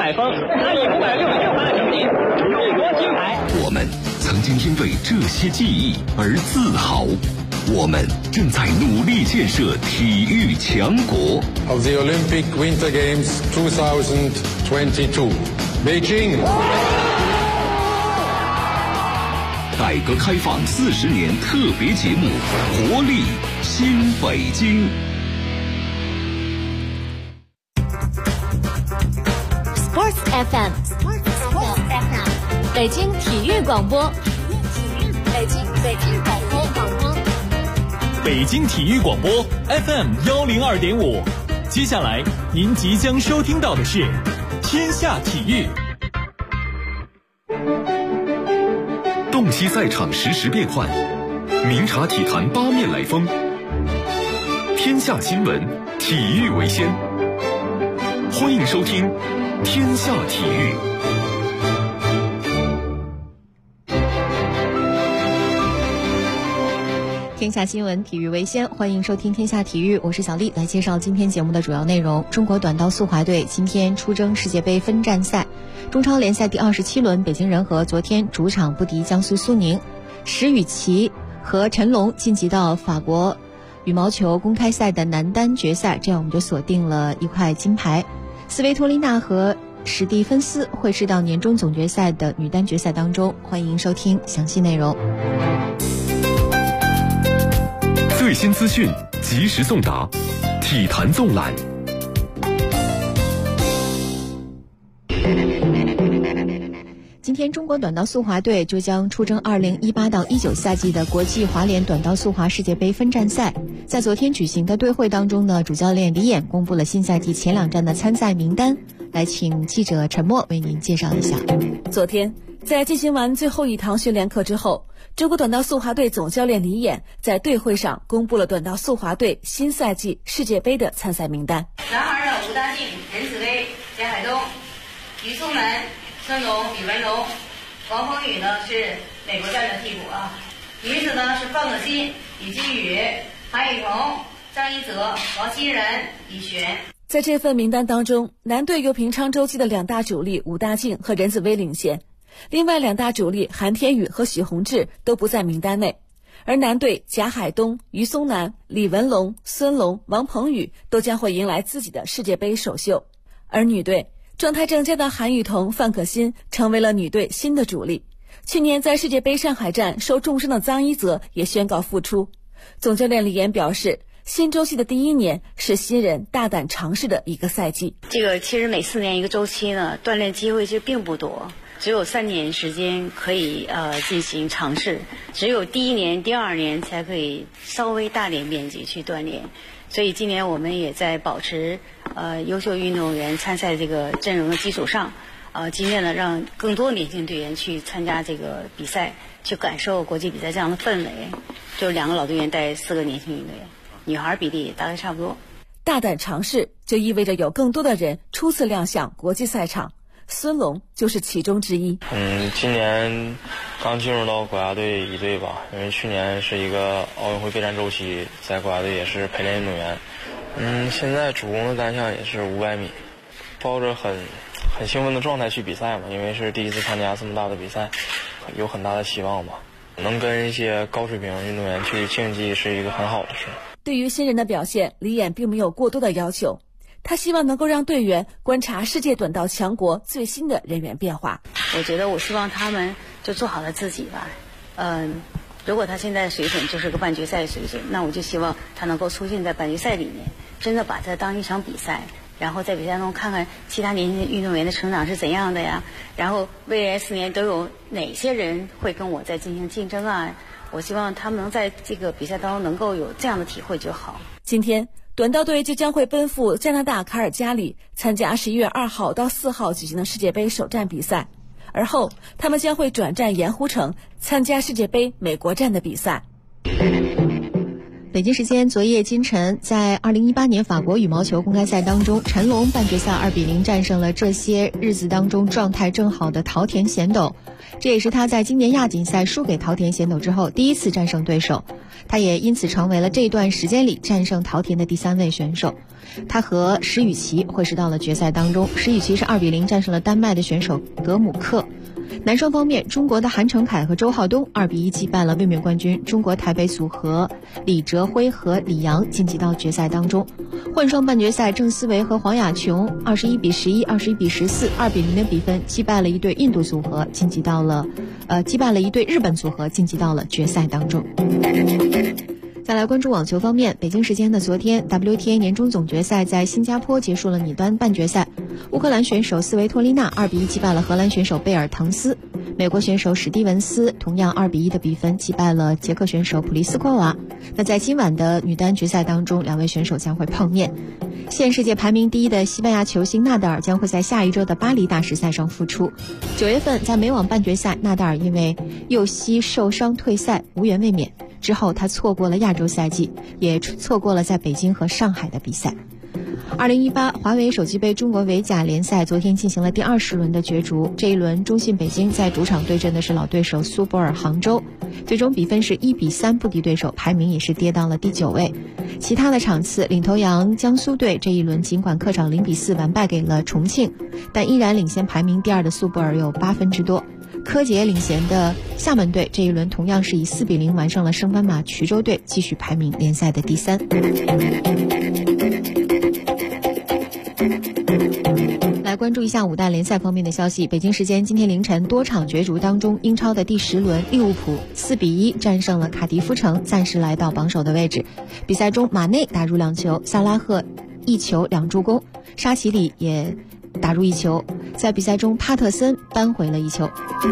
海峰，他以566分的成绩勇夺金牌。 我们曾经因为这些记忆而自豪，我们正在努力建设体育强国。 Of the Olympic Winter Games 2022, Beijing。 改革开放40年特别节目《活力新北京》。 Sports FM， 北京体育广播，北京广播， 北京体育广播 FM 102.5。接下来您即将收听到的是《天下体育》。 洞悉赛场实时变幻，明察体坛八面来风。天下新闻，体育为先。欢迎收听《天下体育》。 天下新闻，体育为先，欢迎收听天下体育，我是小丽，来介绍今天节目的主要内容。中国短道速滑队今天出征世界杯分站赛，中超联赛第27轮，北京人和昨天主场不敌江苏苏宁，石宇奇和陈龙晋级到法国羽毛球公开赛的男单决赛，这样我们就锁定了一块金牌。斯维托利娜和史蒂芬斯会师到年终总决赛的女单决赛当中，欢迎收听详细内容。 最新资讯及时送达，体坛纵览。 今天中国短道速滑队就将出征2018到19赛季的国际滑联短道速滑世界杯分站赛。在昨天举行的队会当中呢，主教练李岩公布了新赛季前2站的参赛名单，来请记者陈默为您介绍一下。 昨天在进行完最后一堂训练课之后，中国短道速滑队总教练李岩在队会上公布了短道速滑队新赛季世界杯的参赛名单。 男孩的吴大靖、任子威、简海东、于松南、孙龙、李文龙、王鹏宇呢是美国站的替补啊。女子呢是范可欣、李金宇、韩雨桐、张一泽、王欣然、李璇。 在这份名单当中，男队由平昌周期的2大主力吴大靖和任子威领衔，另外2大主力韩天宇和许宏志都不在名单内，而男队贾海东、于松南、李文龙、孙龙、王鹏宇都将会迎来自己的世界杯首秀。而女队状态正佳的韩雨桐、范可欣成为了女队新的主力。去年在世界杯上海站受重伤的臧一泽也宣告复出。总教练李岩表示，新周期的第1年是新人大胆尝试的一个赛季。 这个其实每4年一个周期呢，锻炼机会就并不多，只有3年时间可以进行尝试，只有第1年、第2年才可以稍微大点面积去锻炼。所以今年我们也在保持优秀运动员参赛这个阵容的基础上，今天呢让更多年轻队员去参加这个比赛，去感受国际比赛这样的氛围。就是2个老队员带4个年轻运动员，女孩比例大概差不多。 大胆尝试就意味着有更多的人初次亮相国际赛场，孙龙就是其中之一。 今年刚进入到国家队一队吧，因为去年是一个奥运会备战周期，在国家队也是陪练运动员。现在主攻的单项也是500米，抱着很兴奋的状态去比赛嘛，因为是第一次参加这么大的比赛，有很大的希望吧。能跟一些高水平运动员去竞技是一个很好的事。 对于新人的表现，李岩并没有过多的要求，他希望能够让队员观察世界短道强国最新的人员变化。 我觉得我希望他们就做好了自己吧。如果他现在水准就是个半决赛水准，那我就希望他能够出现在半决赛里面，真的把它当一场比赛，然后在比赛中看看其他年轻运动员的成长是怎样的呀，然后未来4年都有哪些人会跟我在进行竞争啊。我希望他们能在这个比赛当中能够有这样的体会就好。 今天短道队就将会奔赴加拿大卡尔加里参加11月2号到4号举行的世界杯首站比赛，而后他们将会转战盐湖城参加世界杯美国站的比赛。 北京时间昨夜今晨，在2018年法国羽毛球公开赛当中，陈龙半决赛2-0战胜了这些日子当中状态正好的桃田贤斗，这也是他在今年亚锦赛输给桃田贤斗之后第一次战胜对手，他也因此成为了这段时间里战胜桃田的第3位选手。他和石宇奇会师到了决赛当中，石宇奇是2-0战胜了丹麦的选手格姆克。男双方面，中国的韩成凯和周浩东2-1击败了卫冕冠军中国台北组合李哲辉和李阳，晋级到决赛当中。混双半决赛，郑思维和黄雅琼21-11、21-14、2-0的比分击败了一对印度组合，击败了一对日本组合，晋级到了决赛当中。再来关注网球方面，北京时间的昨天 WTA 年终总决赛在新加坡结束了女单半决赛，乌克兰选手斯维托丽娜2-1击败了荷兰选手贝尔滕斯，美国选手史蒂文斯同样2-1的比分击败了捷克选手普利斯科娃。那在今晚的女单决赛当中，两位选手将会碰面。现世界排名第1的西班牙球星纳达尔将会在下一周的巴黎大师赛上复出。9月份在美网半决赛，纳达尔因为右膝受伤退赛，无缘卫冕。之后他错过了亚洲赛季，也错过了在北京和上海的比赛。2018华为手机杯中国围甲联赛昨天进行了第20轮的角逐，这一轮中信北京在主场对阵的是老对手苏泊尔杭州，最终比分是1-3不敌对手，排名也是跌到了第9位。其他的场次，领头羊江苏队这一轮尽管客场0-4完败给了重庆，但依然领先排名第2的苏泊尔有8分之多。柯洁领衔的厦门队这一轮同样是以4-0完胜了升班马衢州队，继续排名联赛的第3。来关注一下5大联赛方面的消息。北京时间今天凌晨多场角逐当中，英超的第10轮，利物浦4-1战胜了卡迪夫城，暂时来到榜首的位置。比赛中马内打入2球，萨拉赫1球2助攻，沙奇里也打入1球，在比赛中帕特森扳回了1球。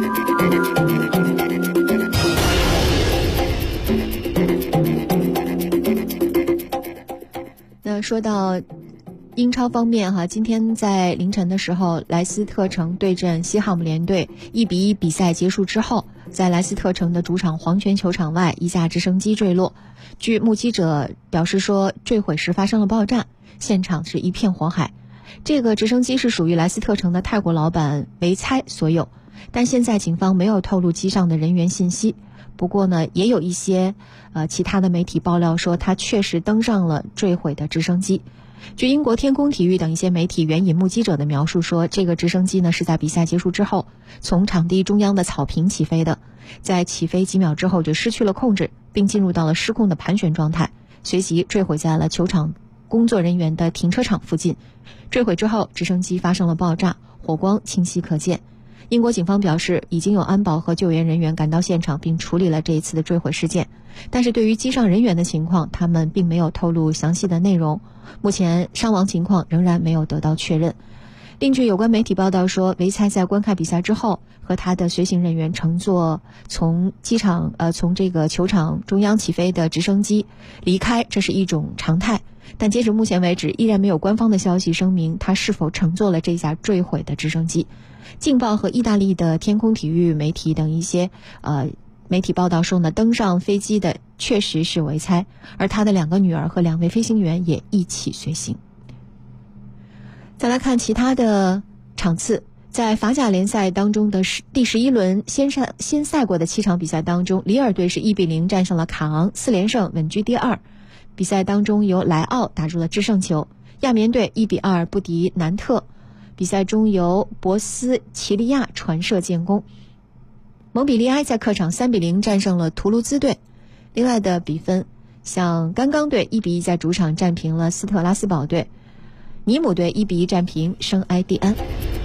那说到英超方面今天在凌晨的时候，莱斯特城对阵西汉姆联队1-1比赛结束之后，在莱斯特城的主场黄泉球场外，一架直升机坠落。据目击者表示说，坠毁时发生了爆炸，现场是一片火海。这个直升机是属于莱斯特城的泰国老板维猜所有，但现在警方没有透露机上的人员信息。不过呢，也有一些其他的媒体爆料说，他确实登上了坠毁的直升机。据英国天空体育等一些媒体援引目击者的描述说，这个直升机呢是在比赛结束之后从场地中央的草坪起飞的，在起飞几秒之后就失去了控制，并进入到了失控的盘旋状态，随即坠毁在了球场工作人员的停车场附近。坠毁之后，直升机发生了爆炸，火光清晰可见。英国警方表示，已经有安保和救援人员赶到现场并处理了这一次的坠毁事件，但是对于机上人员的情况，他们并没有透露详细的内容。目前伤亡情况仍然没有得到确认。另据有关媒体报道说，维猜在观看比赛之后，和他的随行人员乘坐从这个球场中央起飞的直升机离开，这是一种常态。但截止目前为止，依然没有官方的消息声明他是否乘坐了这架坠毁的直升机。镜报和意大利的天空体育媒体等一些媒体报道说呢，登上飞机的确实是维猜，而他的2个女儿和2位飞行员也一起随行。再来看其他的场次，在法甲联赛当中的第11轮先赛过的7场比赛当中，里尔队是1-0战胜了卡昂，4连胜稳居第2。比赛当中由莱奥打入了制胜球，亚眠队1-2不敌南特，比赛中由博斯奇利亚传射建功。蒙彼利埃在客场3-0战胜了图卢兹队。另外的比分，像甘刚队1-1在主场战平了斯特拉斯堡队，尼姆队1-1战平圣埃蒂安。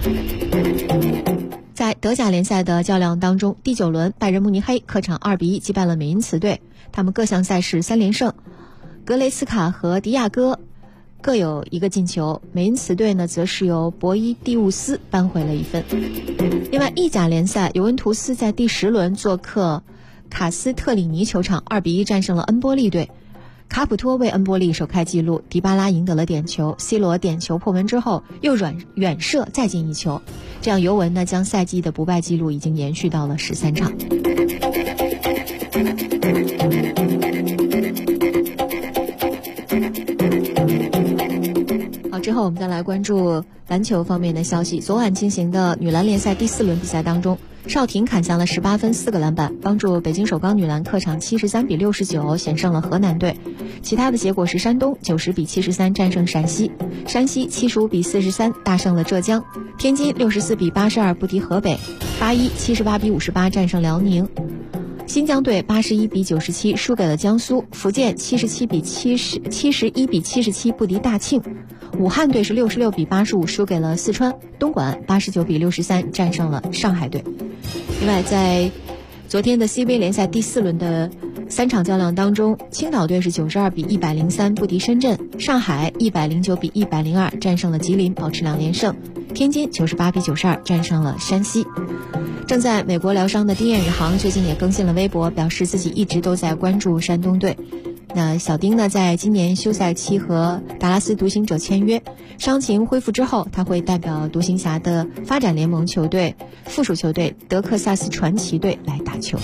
在德甲联赛的较量当中，第9轮拜仁慕尼黑客场2-1击败了美因茨队，他们各项赛事3连胜，格雷斯卡和迪亚哥各有1个进球，美因茨队呢则是由博伊蒂乌斯扳回了1分。另外意甲联赛，尤文图斯在第10轮做客卡斯特里尼球场2-1战胜了恩波利队，卡普托为恩波利首开纪录，迪巴拉赢得了点球，C 罗点球破门之后又远射再进1球，这样尤文呢将赛季的不败纪录已经延续到了13场。 后，我们再来关注篮球方面的消息。昨晚进行的女篮联赛第4轮比赛当中，邵婷砍下了18分4个篮板，帮助北京首钢女篮客场73比69险胜了河南队。其他的结果是山东90比73战胜陕西，山西75比43大胜了浙江，天津64比82不敌河北，81 78比58战胜辽宁。新疆队81比97输给了江苏，福建71比77不敌大庆，武汉队是66比85输给了四川，东莞89比63战胜了上海队。另外，在昨天的 CBA 联赛第4轮的3场较量当中，青岛队是92比103不敌深圳，上海109比102战胜了吉林，保持2连胜，天津98比92战胜了山西。正在美国疗伤的丁彦雨航最近也更新了微博，表示自己一直都在关注山东队。那小丁呢，在今年休赛期和达拉斯独行者签约，伤情恢复之后，他会代表独行侠的发展联盟球队附属球队德克萨斯传奇队来打球。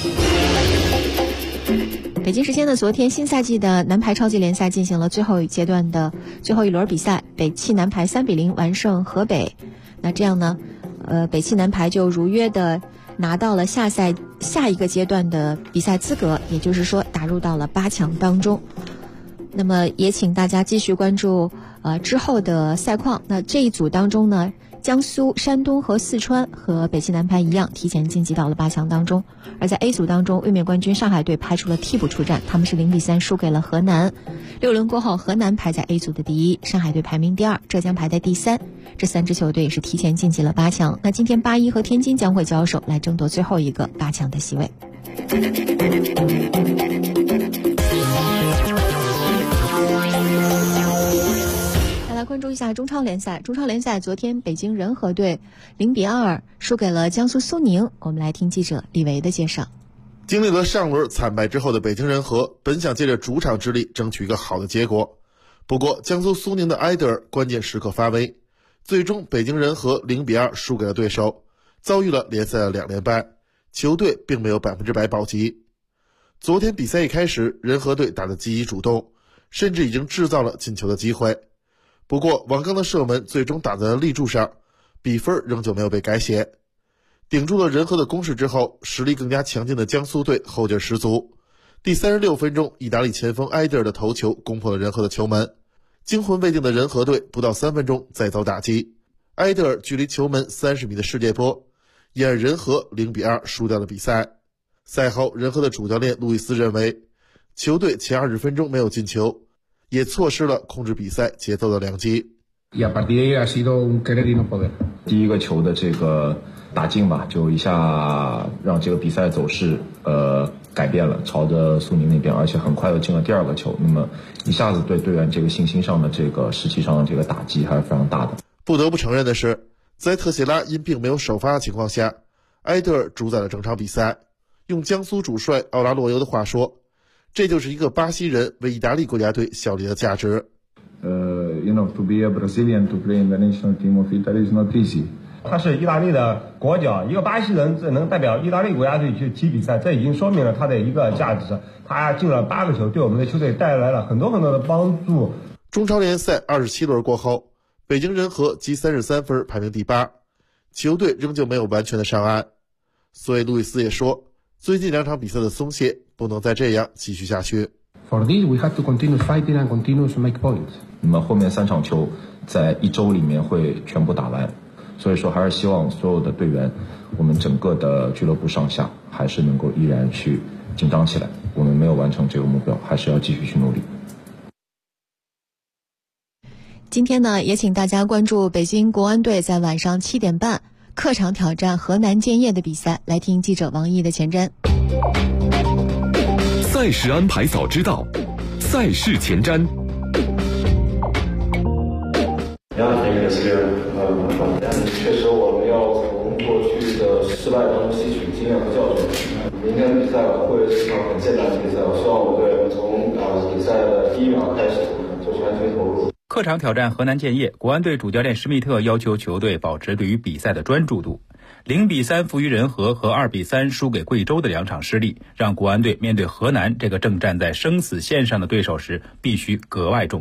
北京时间的昨天，新赛季的男排超级联赛进行了最后阶段的最后一轮比赛，北汽男排3比0完胜河北。那这样呢，北汽男排就如约的拿到了下一个阶段的比赛资格，也就是说打入到了8强当中。那么也请大家继续关注之后的赛况。那这一组当中呢，江苏、山东和四川和北汽男排一样提前晋级到了8强当中。而在 A 组当中，卫冕冠军上海队派出了替补出战，他们是0比3输给了河南。6轮过后，河南排在 A 组的第1，上海队排名第2，浙江排在第3。这3支球队也是提前晋级了8强。那今天8-1和天津将会交手，来争夺最后一个8强的席位。来关注一下中超联赛。中超联赛昨天北京人和队0比2输给了江苏苏宁。我们来听记者李维的介绍。 经历了上轮惨败之后的北京人和本想借着主场之力争取一个好的结果，不过江苏苏宁的埃德尔关键时刻发威，最终北京人和0比2输给了对手，遭遇了联赛的2连败，球队并没有100%保级。昨天比赛一开始，人和队打得积极主动，甚至已经制造了进球的机会，不过王刚的射门最终打在了立柱上，比分仍旧没有被改写。顶住了人和的攻势之后，实力更加强劲的江苏队后劲十足。第36分钟，意大利前锋埃德尔的头球攻破了人和的球门，惊魂未定的人和队不到3分钟再遭打击，埃德尔距离球门30米的世界波，因而人和0比2输掉了比赛。赛后，人和的主教练路易斯认为，球队前20分钟没有进球，也错失了控制比赛节奏的良机。 第一个球的这个打进吧，就一下让这个比赛走势改变了，朝着苏宁那边，而且很快又进了第二个球，那么一下子对队员这个信心上的这个士气上的这个打击还是非常大的。 不得不承认的是，在特谢拉因病没有首发的情况下，埃德尔主宰了整场比赛。用江苏主帅奥拉洛尤的话说，这就是一个巴西人为意大利国家队效力的价值。 To be a Brazilian to play in the national team of Italy is not easy. 他是意大利的国脚，一个巴西人能代表意大利国家队去踢比赛，这已经说明了他的一个价值。他进了8个球，对我们的球队带来了很多的帮助。 中超联赛27轮过后，北京人和积33分排名第8，球队仍旧没有完全的上岸。所以路易斯也说，最近2场比赛的松懈不能再这样继续下去。 For this, we have to continue fighting and continue to make points. 那么后面3场球在1周里面会全部打完，所以说还是希望所有的队员，我们整个的俱乐部上下还是能够依然去紧张起来。我们没有完成这个目标，还是要继续去努力。 今天呢，也请大家关注北京国安队在晚上7点半客场挑战河南建业的比赛，来听记者王毅的前瞻。 赛事安排早知道，赛事前瞻。 确实，我们要从过去的失败当中吸取经验和教训。明天比赛会是场很艰难的比赛，我希望我队从比赛的第1秒开始就全军投入。 客场挑战河南建业，国安队主教练施密特要求球队保持对于比赛的专注度。0比3负于人和2比3输给贵州的2场失利，让国安队面对河南这个正站在生死线上的对手时必须格外重视。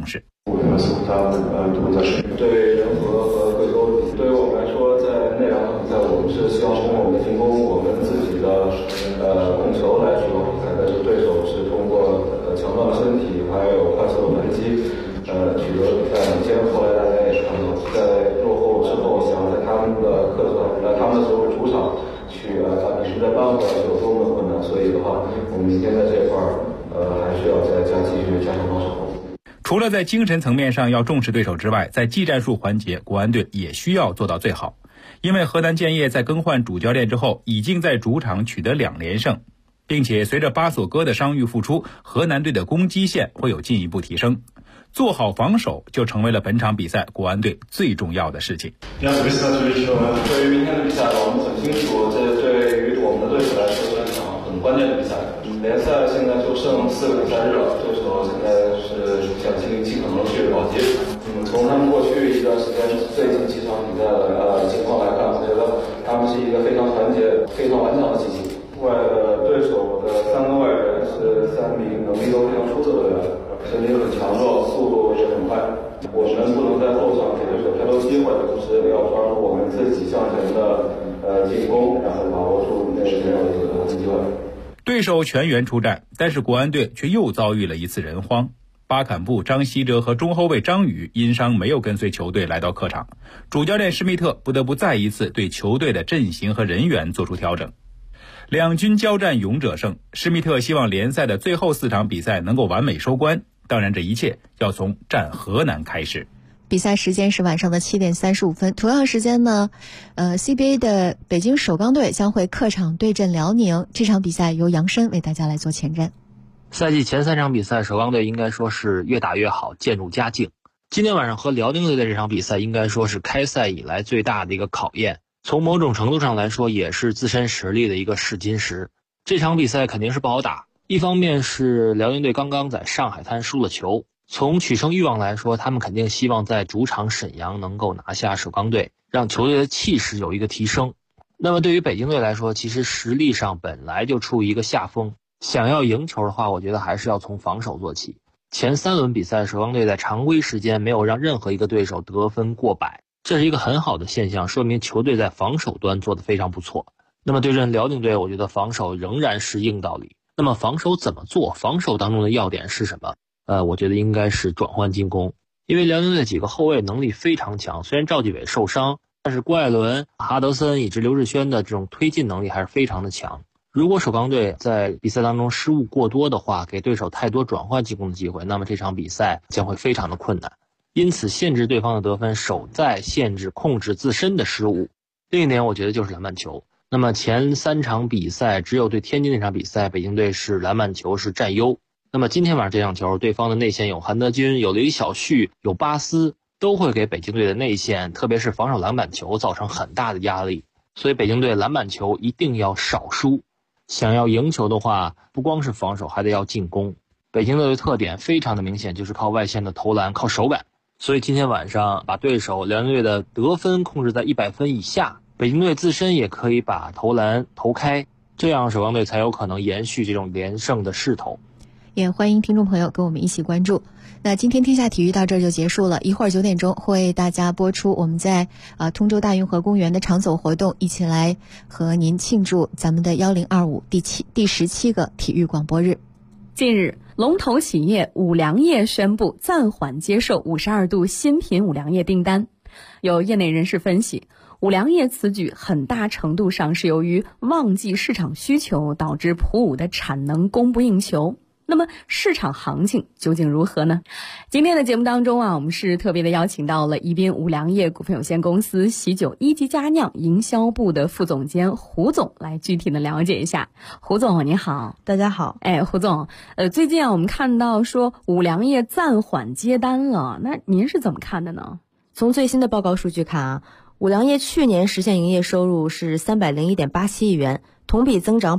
对仁和和贵州，对于我们来说，在那两场比赛，我们是希望通过我们的进攻，我们自己的控球来主导比赛，但是对手是通过强壮的身体还有快速的反击，取得比赛领先。后来大家也看到，在落后之后，想在他们的所谓主场去把比分再扳回来，有多么的困难。所以的话，我们明天在这块还是要继续加强防守。 除了在精神层面上要重视对手之外，在技战术环节，国安队也需要做到最好。因为河南建业在更换主教练之后，已经在主场取得2连胜，并且随着巴索戈的伤愈复出，河南队的攻击线会有进一步提升。做好防守就成为了本场比赛国安队最重要的事情。 对于明天的比赛，我们很清楚，这对于我们的对手来说是一场很关键的比赛。联赛现在就剩4个比赛日了，对手现在是想尽可能去保级。从他们过去一段时间最近几场比赛的情况来看，我觉得他们是一个非常团结、非常顽强的机器。对手的3个外援是3名能力都非常出色的人，身体很强壮，速度也很快。我们不能在后场给对手太多机会，同时也要抓住我们自己向前的进攻，然后把握住那个机会。 对手全员出战，但是国安队却又遭遇了一次人荒。巴坎布、张稀哲和中后卫张宇因伤没有跟随球队来到客场，主教练施密特不得不再一次对球队的阵型和人员做出调整。两军交战勇者胜，施密特希望联赛的最后4场比赛能够完美收官，当然这一切要从战河南开始。 比赛时间是晚上的7点35分，同样时间呢，CBA 的北京首钢队将会客场对阵辽宁，这场比赛由杨申为大家来做前瞻。 赛季前3场比赛，首钢队应该说是越打越好，渐入佳境。今天晚上和辽宁队的这场比赛，应该说是开赛以来最大的一个考验，从某种程度上来说，也是自身实力的一个试金石。这场比赛肯定是不好打，一方面是辽宁队刚刚在上海滩输了球，从取胜欲望来说，他们肯定希望在主场沈阳能够拿下首钢队，让球队的气势有一个提升。那么对于北京队来说，其实实力上本来就处于一个下风，想要赢球的话，我觉得还是要从防守做起。前3轮比赛，首钢队在常规时间没有让任何一个对手得分过100，这是一个很好的现象，说明球队在防守端做得非常不错。那么对阵辽宁队，我觉得防守仍然是硬道理。那么防守怎么做？防守当中的要点是什么？我觉得应该是转换进攻，因为辽宁队几个后卫能力非常强，虽然赵继伟受伤，但是郭艾伦、哈德森以及刘志轩的这种推进能力还是非常的强。如果首钢队在比赛当中失误过多的话，给对手太多转换进攻的机会，那么这场比赛将会非常的困难。因此限制对方的得分，守在限制控制自身的失误。另一点我觉得就是篮板球。那么前3场比赛，只有对天津那场比赛，北京队是篮板球是占优。那么今天晚上这场球，对方的内线有韩德君、有李晓旭、有巴斯，都会给北京队的内线，特别是防守篮板球造成很大的压力。所以北京队篮板球一定要少输。想要赢球的话，不光是防守，还得要进攻。北京队的特点非常的明显，就是靠外线的投篮，靠手感。所以今天晚上把对手辽宁队的得分控制在100分以下，北京队自身也可以把投篮投开，这样首钢队才有可能延续这种连胜的势头。 也欢迎听众朋友跟我们一起关注。那今天天下体育到这儿就结束了，一会儿9点钟会为大家播出我们在通州大运河公园的长走活动，一起来和您庆祝咱们的1025第17个体育广播日。 近日，龙头企业五粮液宣布暂缓接受52度新品五粮液订单。有业内人士分析，五粮液此举很大程度上是由于旺季市场需求导致普五的产能供不应求。那么市场行情究竟如何呢？今天的节目当中我们是特别的邀请到了宜宾五粮液股份有限公司喜酒一级佳酿营销部的副总监胡总来具体的了解一下。胡总你好。 大家好。 胡总，最近我们看到说五粮液暂缓接单了，那您是怎么看的呢？ 从最新的报告数据看五粮液去年实现营业收入是301.87亿元，同比增长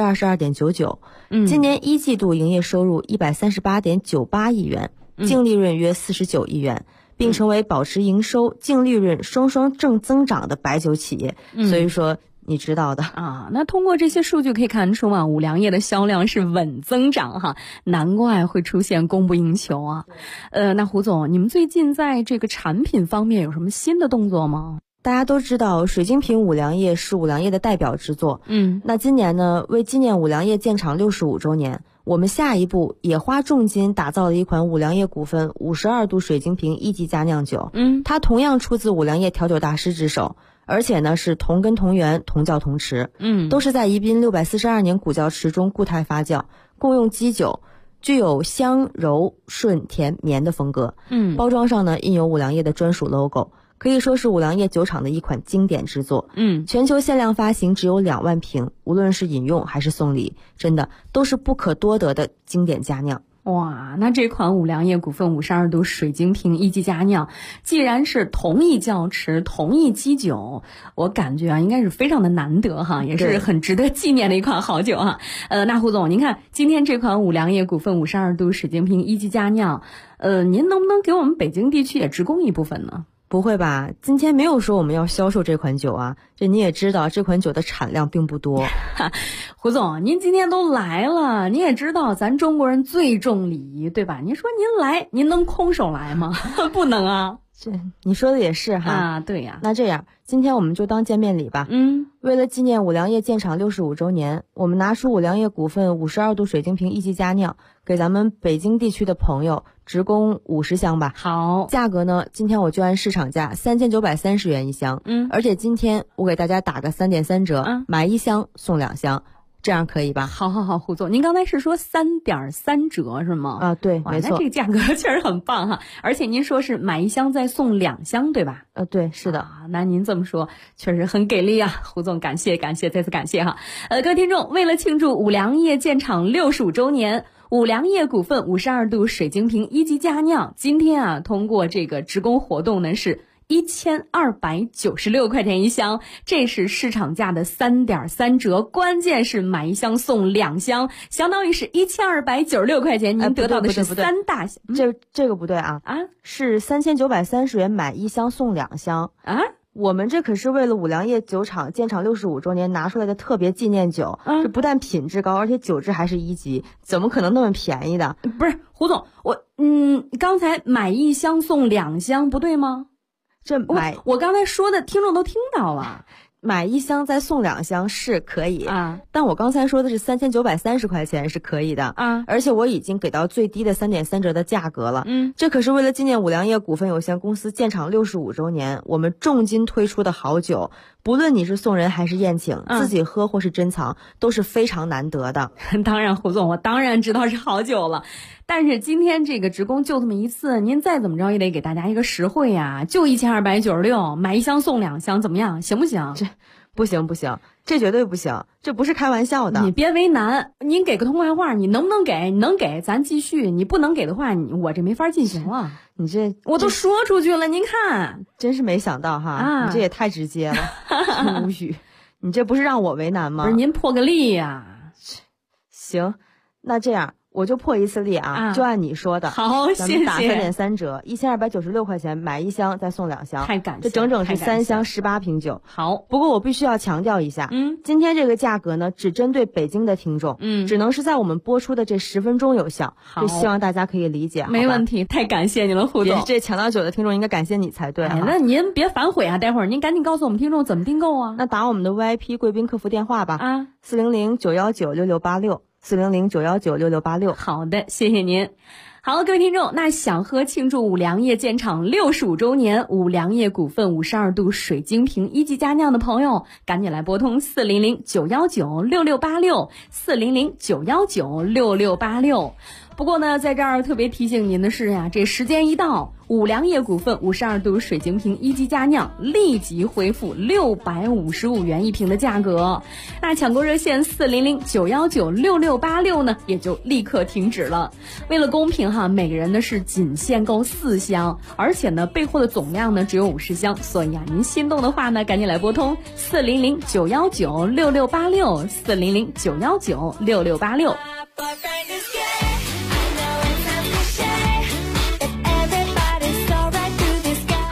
22.99%。今年1季度营业收入138.98亿元，净利润约49亿元，并成为保持营收、净利润双双正增长的白酒企业。所以说， 你知道的啊。那通过这些数据可以看出啊，五粮液的销量是稳增长哈，难怪会出现供不应求啊。那胡总，你们最近在这个产品方面有什么新的动作吗？ 大家都知道水晶瓶五粮液是五粮液的代表之作。那今年呢，为纪念五粮液建厂65周年，我们下一步也花重金打造了一款五粮液股份52度水晶瓶1级佳酿酒。它同样出自五粮液调酒大师之手，而且呢是同根同源同窖同池，都是在宜宾642年古窖池中固态发酵，共用基酒，具有香柔顺甜绵的风格。包装上呢印有五粮液的专属 logo， 可以说是五粮液酒厂的一款经典之作。全球限量发行只有2万瓶，无论是饮用还是送礼，真的都是不可多得的经典佳酿。 哇，那这款五粮液股份52度水晶瓶1级佳酿，既然是同一窖池同一基酒，我感觉啊应该是非常的难得哈，也是很值得纪念的一款好酒哈。那胡总，您看今天这款五粮液股份52度水晶瓶1级佳酿，您能不能给我们北京地区也直供一部分呢？ 不会吧，今天没有说我们要销售这款酒啊，这你也知道这款酒的产量并不多。 胡总，您今天都来了，您也知道咱中国人最重礼仪，对吧？您说您来，您能空手来吗？不能啊。 这你说的也是哈。 啊，对呀。 那这样，今天我们就当见面礼吧。为了纪念五粮液建厂65周年，我们拿出五粮液股份52度水晶瓶1级佳酿，给咱们北京地区的朋友直供50箱吧。 好， 价格呢，今天我就按市场价3930元一箱。而且今天我给大家打个3.3折，买1箱送2箱。这样可以吧？ 好，胡总，您刚才是说3.3折是吗？ 啊，对，没错。 那这个价格确实很棒哈，而且您说是买1箱再送2箱，对吧？ 对，是的。 那您这么说确实很给力啊，胡总，感谢，再次感谢哈。各位听众，为了庆祝五粮液建厂65周年，五粮液股份52度水晶瓶1级佳酿，今天啊通过这个直供活动呢是1296块钱一箱，这是市场价的3.3折，关键是买1箱送2箱，相当于是1296块钱，您得到的是3大箱。 这个不对啊，是3930元买1箱送2箱啊。我们这可是为了五粮液酒厂建厂65周年拿出来的特别纪念酒，这不但品质高，而且酒质还是1级，怎么可能那么便宜的？ 不是胡总，刚才买1箱送2箱不对吗？我刚才说的听众都听到了， 买1箱再送2箱是可以啊，但我刚才说的是3930块钱是可以的啊，而且我已经给到最低的3.3折的价格了。这可是为了纪念五粮液股份有限公司建厂65周年，我们重金推出的好酒，不论你是送人还是宴请，自己喝或是珍藏，都是非常难得的。 当然，胡总，我当然知道是好酒了。但是今天这个直供就这么一次，您再怎么着也得给大家一个实惠呀，就1296，买1箱送2箱，怎么样？行不行？ 这不行，这绝对不行，这不是开玩笑的。 你别为难，您给个痛快话，你能不能给？你能给咱继续，你不能给的话，我这没法进行了。 你这我都说出去了，您看， 真是没想到哈，你这也太直接了，无语。你这不是让我为难吗？ 不是，您破个例呀。 行，那这样。我就破一次例啊，就按你说的。 好，谢谢。 咱们打3.3折，1296块钱买1箱再送2箱， 太感谢。 这整整是3箱18瓶酒。 好， 不过我必须要强调一下，今天这个价格呢，只针对北京的听众，只能是在我们播出的这10分钟有效。就希望大家可以理解。 没问题，太感谢你了，胡总。 这抢到酒的听众应该感谢你才对。 那您别反悔啊，待会儿您赶紧告诉我们听众怎么订购啊。 那打我们的 VIP 贵宾客服电话吧，400-919-6686，400-919-6686。 好的，谢谢您。好，各位听众，那想喝庆祝五粮液建厂65周年五粮液股份52度水晶瓶1级佳酿的朋友，赶紧来拨通400-919-6686，400-919-6686。不过呢，在这儿特别提醒您的是呀，这时间一到，五粮液股份52度水晶瓶1级佳酿立即恢复655元一瓶的价格。那抢购热线400-919-6686呢，也就立刻停止了。为了公平哈，每个人呢是仅限购4箱，而且呢备货的总量呢只有50箱，所以啊，您心动的话呢，赶紧来拨通400-919-6686，400-919-6686。好，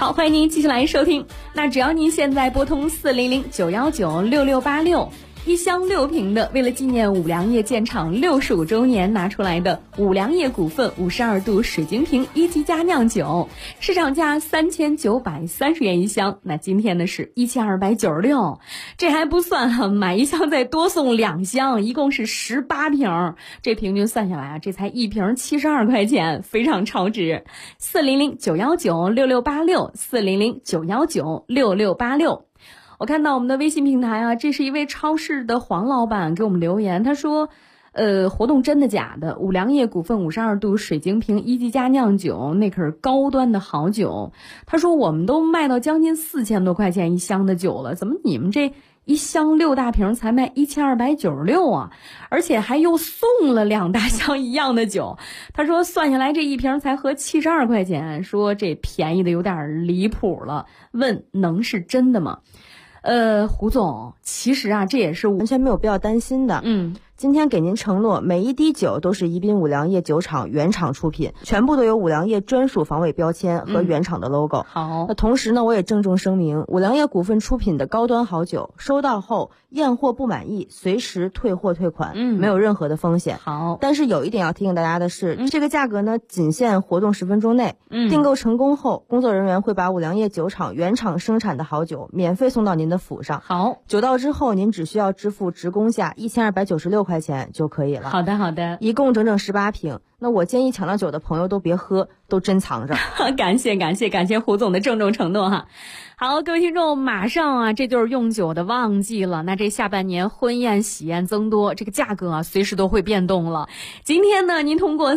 好，欢迎您继续来收听。那只要您现在拨通400-919-6686。一箱6瓶的，为了纪念五粮液建厂65周年拿出来的五粮液股份52度水晶瓶1级佳酿酒，市场价3930元一箱，那今天呢是1296，这还不算哈，买一箱再多送2箱，一共是18瓶，这平均算下来啊，这才一瓶72块钱，非常超值。400-919-6686，400-919-6686。我看到我们的微信平台啊，这是一位超市的黄老板给我们留言，他说活动真的假的？五粮液股份52度水晶瓶1级佳酿酒，那可是高端的好酒。他说我们都卖到将近4000多块钱一箱的酒了，怎么你们这一箱6大瓶才卖1296啊？而且还又送了2大箱一样的酒。他说算下来这一瓶才合72块钱，说这便宜的有点离谱了，问能是真的吗？胡总，其实啊，这也是完全没有必要担心的。今天给您承诺，每一滴酒都是宜宾五粮液酒厂原厂出品，全部都有五粮液专属防伪标签和原厂的 logo。 好， 那同时呢，我也郑重声明，五粮液股份出品的高端好酒，收到后验货不满意，随时退货退款，没有任何的风险。 好， 但是有一点要提醒大家的是，这个价格呢，仅限活动10分钟内。订购成功后，工作人员会把五粮液酒厂原厂生产的好酒免费送到您的府上。 好， 酒到之后，您只需要支付职工价1296块钱就可以了。 好的，好的， 一共整整18瓶。那我建议抢到酒的朋友都别喝，都珍藏着。 感谢胡总的郑重承诺哈。好，各位听众，马上啊，这就是用酒的旺季了。那这下半年婚宴喜宴增多，这个价格啊，随时都会变动了。今天呢，您通过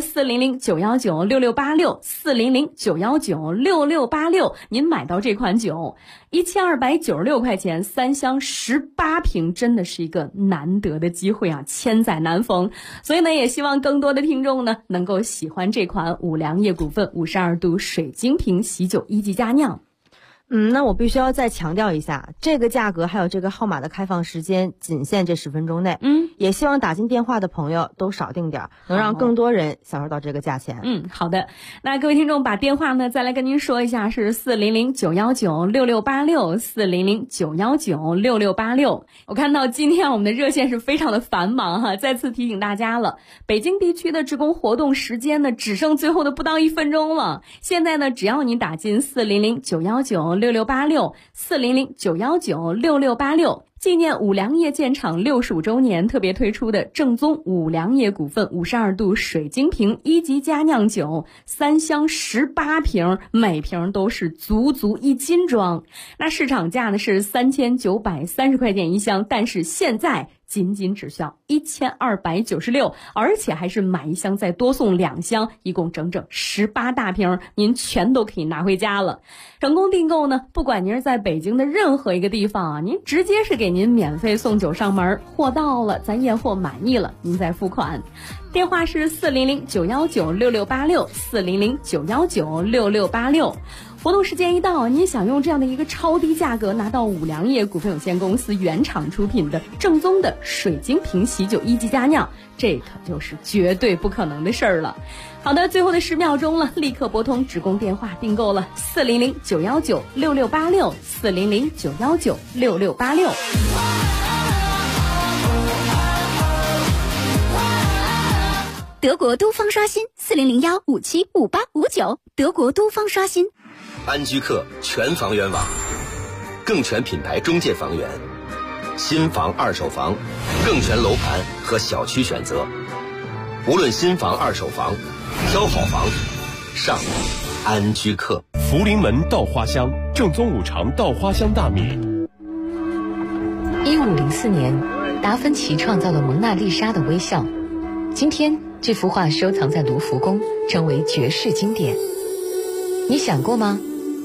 400-919-6686，400-919-6686，您买到这款酒，1296块钱，3箱18瓶，真的是一个难得的机会啊，千载难逢。所以呢，也希望更多的听众呢，能够喜欢这款五粮液股份52度水晶瓶喜酒1级佳酿。 那我必须要再强调一下，这个价格还有这个号码的开放时间仅限这10分钟内。也希望打进电话的朋友都少订点，能让更多人享受到这个价钱。 好的。那各位听众把电话呢再来跟您说一下，是400-919-6686，400-919-6686。我看到今天我们的热线是非常的繁忙哈，再次提醒大家了，北京地区的职工活动时间呢只剩最后的不到1分钟了。现在呢，只要您打进400-919-6686，400-919-6686，纪念五粮液建厂65周年特别推出的正宗五粮液股份52度水晶瓶1级佳酿酒，3箱18瓶，每瓶都是足足1斤装。那市场价呢是3930块钱一箱，但是现在仅只需要1296，而且还是买一箱再多送2箱，一共整整18大瓶，您全都可以拿回家了。成功订购呢，不管您是在北京的任何一个地方啊，您直接是给您免费送酒上门，货到了咱验货满意了，您再付款。电话是400-919-6686， 400-919-6686。活动时间一到，您想用这样的一个超低价格拿到五粮液股份有限公司原厂出品的正宗的水晶瓶喜酒1级佳酿，这可就是绝对不可能的事儿了。好的，最后的10秒钟了，立刻拨通职工电话订购了400-919-6686， 400-919-6686。 德国都方刷新400-157-5859，德国都方刷新。 安居客全房源网，更全品牌中介房源，新房二手房，更全楼盘和小区选择。无论新房二手房，挑好房上安居客。 福临门稻花香，正宗五常稻花香大米。 1504年，达芬奇创造了蒙娜丽莎的微笑，今天这幅画收藏在卢浮宫，成为绝世经典。你想过吗？